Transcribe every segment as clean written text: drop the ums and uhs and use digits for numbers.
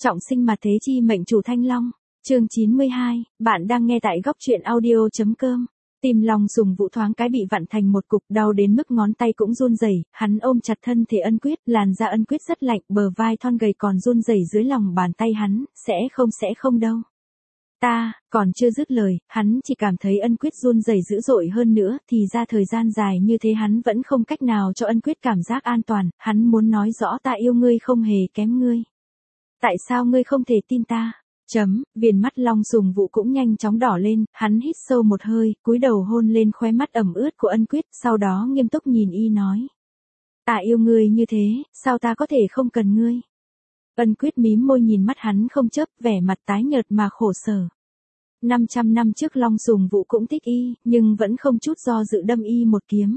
Trọng sinh mà thế chi mệnh chủ Thanh Long. Chương 92, bạn đang nghe tại góc truyện audio.com. Tim Long Sùng Vũ thoáng cái bị vặn thành một cục, đau đến mức ngón tay cũng run rẩy. Hắn ôm chặt thân thể Ân Quyết, làn da Ân Quyết rất lạnh, bờ vai thon gầy còn run rẩy dưới lòng bàn tay hắn, sẽ không đâu. Còn chưa dứt lời, hắn chỉ cảm thấy Ân Quyết run rẩy dữ dội hơn nữa, thì ra thời gian dài như thế hắn vẫn không cách nào cho Ân Quyết cảm giác an toàn, hắn muốn nói rõ ta yêu ngươi không hề kém ngươi. Tại sao ngươi không thể tin ta? Viền mắt Long Sùng Vũ cũng nhanh chóng đỏ lên, hắn hít sâu một hơi, cúi đầu hôn lên khóe mắt ẩm ướt của Ân Quyết, sau đó nghiêm túc nhìn y nói. Ta yêu ngươi như thế, sao ta có thể không cần ngươi? Ân Quyết mím môi nhìn mắt hắn không chớp, vẻ mặt tái nhợt mà khổ sở. 500 năm trước Long Sùng Vũ cũng thích y, nhưng vẫn không chút do dự đâm y một kiếm.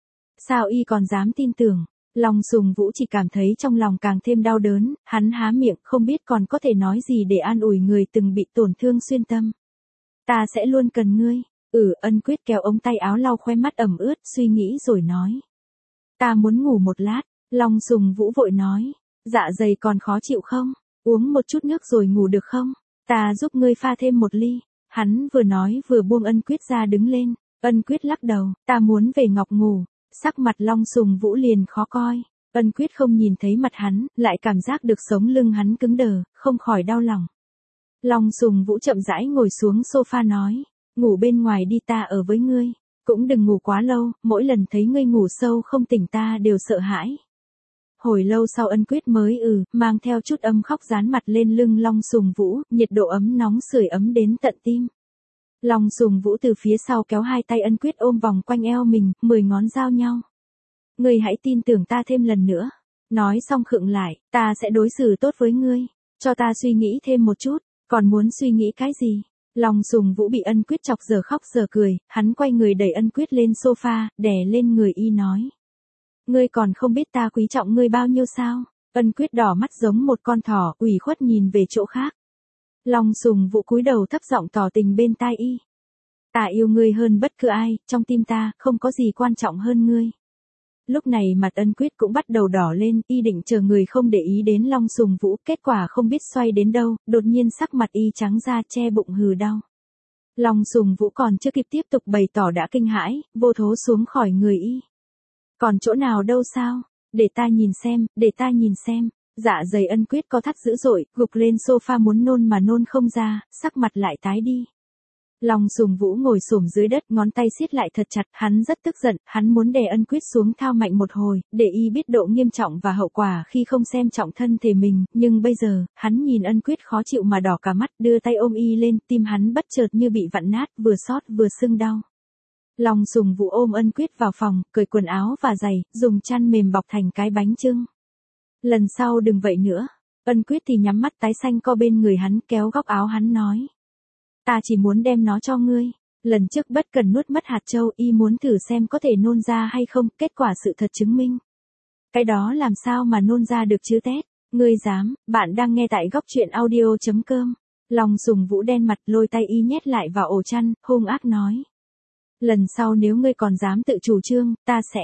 Sao y còn dám tin tưởng? Long Sùng Vũ chỉ cảm thấy trong lòng càng thêm đau đớn, hắn há miệng không biết còn có thể nói gì để an ủi người từng bị tổn thương xuyên tâm. Ta sẽ luôn cần ngươi. Ân Quyết kéo ống tay áo lau khóe mắt ẩm ướt, suy nghĩ rồi nói. Ta muốn ngủ một lát. Long Sùng Vũ vội nói. Dạ dày còn khó chịu không? Uống một chút nước rồi ngủ được không? Ta giúp ngươi pha thêm một ly. Hắn vừa nói vừa buông Ân Quyết ra đứng lên. Ân Quyết lắc đầu, ta muốn về Ngọc ngủ. Sắc mặt Long Sùng Vũ liền khó coi. Ân Quyết không nhìn thấy mặt hắn, lại cảm giác được sống lưng hắn cứng đờ, không khỏi đau lòng. Long Sùng Vũ chậm rãi ngồi xuống sofa nói. Ngủ bên ngoài đi, ta ở với ngươi. Cũng đừng ngủ quá lâu, mỗi lần thấy ngươi ngủ sâu không tỉnh ta đều sợ hãi. Hồi lâu sau Ân Quyết mới mang theo chút âm khóc dán mặt lên lưng Long Sùng Vũ, nhiệt độ ấm nóng sưởi ấm đến tận tim. Long Sùng Vũ từ phía sau kéo hai tay Ân Quyết ôm vòng quanh eo mình, 10 ngón giao nhau. Ngươi hãy tin tưởng ta thêm lần nữa. Nói xong khựng lại, ta sẽ đối xử tốt với ngươi. Cho ta suy nghĩ thêm một chút, còn muốn suy nghĩ cái gì? Long Sùng Vũ bị Ân Quyết chọc giờ khóc giờ cười, hắn quay người đẩy Ân Quyết lên sofa, đè lên người y nói. Ngươi còn không biết ta quý trọng ngươi bao nhiêu sao? Ân Quyết đỏ mắt giống một con thỏ, ủy khuất nhìn về chỗ khác. Long Sùng Vũ cúi đầu thấp giọng tỏ tình bên tai y. Ta yêu ngươi hơn bất cứ ai, trong tim ta, không có gì quan trọng hơn ngươi. Lúc này mặt Ân Quyết cũng bắt đầu đỏ lên, y định chờ người không để ý đến Long Sùng Vũ, kết quả không biết xoay đến đâu, đột nhiên sắc mặt y trắng ra che bụng hừ đau. Long Sùng Vũ còn chưa kịp tiếp tục bày tỏ đã kinh hãi, vô thố xuống khỏi người y. Còn chỗ nào đâu sao? Để ta nhìn xem. Dạ dày Ân Quyết có thắt dữ dội, gục lên sofa muốn nôn mà nôn không ra, sắc mặt lại tái đi. Long Sùng Vũ ngồi xổm dưới đất, ngón tay siết lại thật chặt, hắn rất tức giận, hắn muốn đè Ân Quyết xuống thao mạnh một hồi, để y biết độ nghiêm trọng và hậu quả khi không xem trọng thân thể mình, nhưng bây giờ, hắn nhìn Ân Quyết khó chịu mà đỏ cả mắt, đưa tay ôm y lên, tim hắn bất chợt như bị vặn nát, vừa xót vừa sưng đau. Long Sùng Vũ ôm Ân Quyết vào phòng, cởi quần áo và giày, dùng chăn mềm bọc thành cái bánh chưng. Lần sau đừng vậy nữa. Ân Quyết thì nhắm mắt tái xanh co bên người hắn, kéo góc áo hắn nói. Ta chỉ muốn đem nó cho ngươi. Lần trước bất cần nuốt mất hạt châu, y muốn thử xem có thể nôn ra hay không, kết quả sự thật chứng minh. Cái đó làm sao mà nôn ra được chứ tét. Ngươi dám, bạn đang nghe tại góc truyện audio.com. Long Sùng Vũ đen mặt lôi tay y nhét lại vào ổ chăn, hung ác nói. Lần sau nếu ngươi còn dám tự chủ trương, ta sẽ.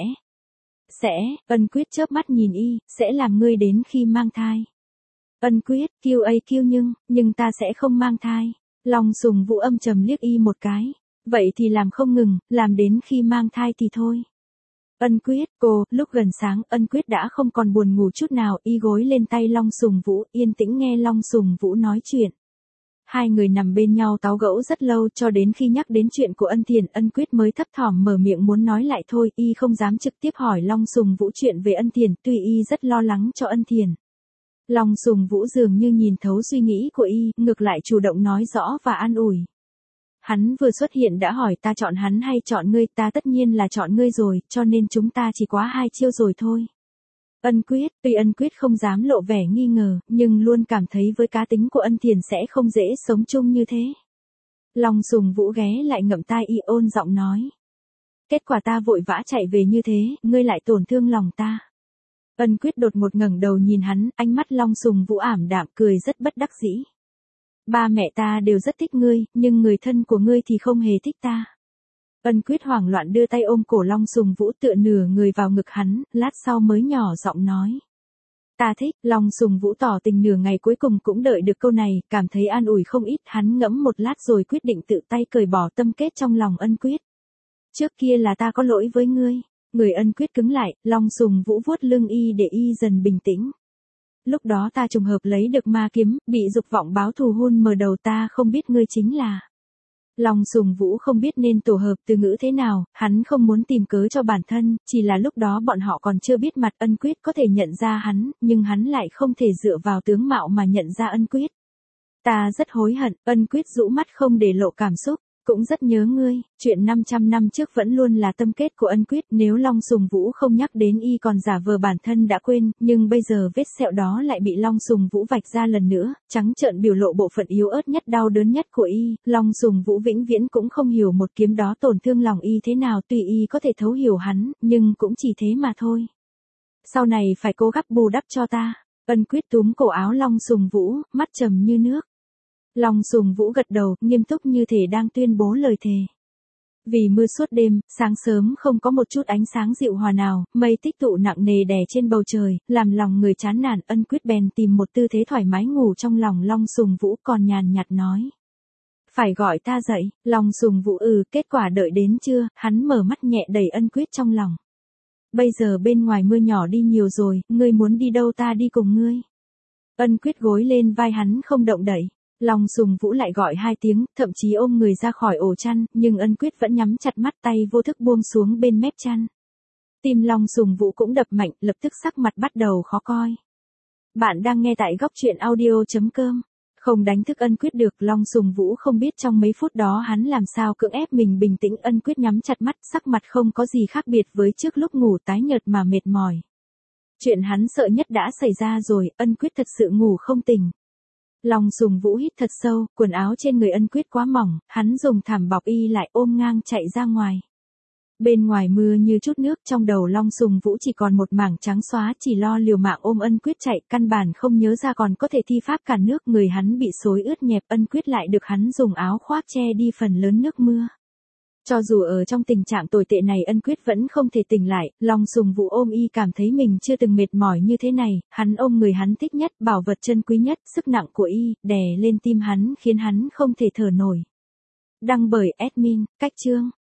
Ân Quyết chớp mắt nhìn y, sẽ làm ngươi đến khi mang thai. Ân Quyết, nhưng ta sẽ không mang thai. Long Sùng Vũ âm trầm liếc y một cái. Vậy thì làm không ngừng, làm đến khi mang thai thì thôi. Ân Quyết, lúc gần sáng, Ân Quyết đã không còn buồn ngủ chút nào, y gối lên tay Long Sùng Vũ, yên tĩnh nghe Long Sùng Vũ nói chuyện. Hai người nằm bên nhau táo gẫu rất lâu, cho đến khi nhắc đến chuyện của Ân Thiền, Ân Quyết mới thấp thỏm mở miệng muốn nói lại thôi, y không dám trực tiếp hỏi Long Sùng Vũ chuyện về Ân Thiền, tuy y rất lo lắng cho Ân Thiền. Long Sùng Vũ dường như nhìn thấu suy nghĩ của y, ngược lại chủ động nói rõ và an ủi. Hắn vừa xuất hiện đã hỏi ta chọn hắn hay chọn ngươi, ta tất nhiên là chọn ngươi rồi, cho nên chúng ta chỉ quá 2 chiêu rồi thôi. Tuy Ân Quyết không dám lộ vẻ nghi ngờ, nhưng luôn cảm thấy với cá tính của Ân Thiền sẽ không dễ sống chung như thế. Long Sùng Vũ ghé lại ngậm tai y ôn giọng nói. Kết quả ta vội vã chạy về như thế, ngươi lại tổn thương lòng ta. Ân Quyết đột ngột ngẩng đầu nhìn hắn, ánh mắt Long Sùng Vũ ảm đạm cười rất bất đắc dĩ. Ba mẹ ta đều rất thích ngươi, nhưng người thân của ngươi thì không hề thích ta. Ân Quyết hoảng loạn đưa tay ôm cổ Long Sùng Vũ tựa nửa người vào ngực hắn, lát sau mới nhỏ giọng nói. Ta thích, Long Sùng Vũ tỏ tình nửa ngày cuối cùng cũng đợi được câu này, cảm thấy an ủi không ít, hắn ngẫm một lát rồi quyết định tự tay cởi bỏ tâm kết trong lòng Ân Quyết. Trước kia là ta có lỗi với ngươi. Người Ân Quyết cứng lại, Long Sùng Vũ vuốt lưng y để y dần bình tĩnh. Lúc đó ta trùng hợp lấy được ma kiếm, bị dục vọng báo thù hun mờ đầu, ta không biết ngươi chính là. Long Sùng Vũ không biết nên tổ hợp từ ngữ thế nào, hắn không muốn tìm cớ cho bản thân, chỉ là lúc đó bọn họ còn chưa biết mặt Ân Quyết có thể nhận ra hắn, nhưng hắn lại không thể dựa vào tướng mạo mà nhận ra Ân Quyết. Ta rất hối hận, Ân Quyết rũ mắt không để lộ cảm xúc. Cũng rất nhớ ngươi, chuyện 500 năm trước vẫn luôn là tâm kết của Ân Quyết, nếu Long Sùng Vũ không nhắc đến y còn giả vờ bản thân đã quên, nhưng bây giờ vết sẹo đó lại bị Long Sùng Vũ vạch ra lần nữa, trắng trợn biểu lộ bộ phận yếu ớt nhất đau đớn nhất của y, Long Sùng Vũ vĩnh viễn cũng không hiểu một kiếm đó tổn thương lòng y thế nào, tuy y có thể thấu hiểu hắn, nhưng cũng chỉ thế mà thôi. Sau này phải cố gắng bù đắp cho ta. Ân Quyết túm cổ áo Long Sùng Vũ, mắt trầm như nước. Long Sùng Vũ gật đầu, nghiêm túc như thể đang tuyên bố lời thề. Vì mưa suốt đêm, sáng sớm không có một chút ánh sáng dịu hòa nào, mây tích tụ nặng nề đè trên bầu trời, làm lòng người chán nản. Ân Quyết bèn tìm một tư thế thoải mái ngủ trong lòng Long Sùng Vũ, còn nhàn nhạt nói. Phải gọi ta dậy. Long Sùng Vũ kết quả đợi đến chưa, hắn mở mắt nhẹ đẩy Ân Quyết trong lòng. Bây giờ bên ngoài mưa nhỏ đi nhiều rồi, ngươi muốn đi đâu ta đi cùng ngươi. Ân Quyết gối lên vai hắn không động đậy. Long Sùng Vũ lại gọi 2 tiếng, thậm chí ôm người ra khỏi ổ chăn, nhưng Ân Quyết vẫn nhắm chặt mắt, tay vô thức buông xuống bên mép chăn. Tim Long Sùng Vũ cũng đập mạnh, lập tức sắc mặt bắt đầu khó coi. Bạn đang nghe tại góc truyện audio.com. Không đánh thức Ân Quyết được, Long Sùng Vũ không biết trong mấy phút đó hắn làm sao cưỡng ép mình bình tĩnh. Ân Quyết nhắm chặt mắt, sắc mặt không có gì khác biệt với trước lúc ngủ, tái nhợt mà mệt mỏi. Chuyện hắn sợ nhất đã xảy ra rồi, Ân Quyết thật sự ngủ không tỉnh. Long Sùng Vũ hít thật sâu, quần áo trên người Ân Quyết quá mỏng, hắn dùng thảm bọc y lại, ôm ngang chạy ra ngoài. Bên ngoài mưa như chút nước, trong đầu Long Sùng Vũ chỉ còn một mảng trắng xóa, chỉ lo liều mạng ôm Ân Quyết chạy, căn bản không nhớ ra còn có thể thi pháp cản nước, người hắn bị xối ướt nhẹp, Ân Quyết lại được hắn dùng áo khoác che đi phần lớn nước mưa. Cho dù ở trong tình trạng tồi tệ này Ân Quyết vẫn không thể tỉnh lại, Long Sùng Vũ ôm y cảm thấy mình chưa từng mệt mỏi như thế này, hắn ôm người hắn thích nhất, bảo vật chân quý nhất, sức nặng của y, đè lên tim hắn khiến hắn không thể thở nổi. Đăng bởi admin, Cách Chương.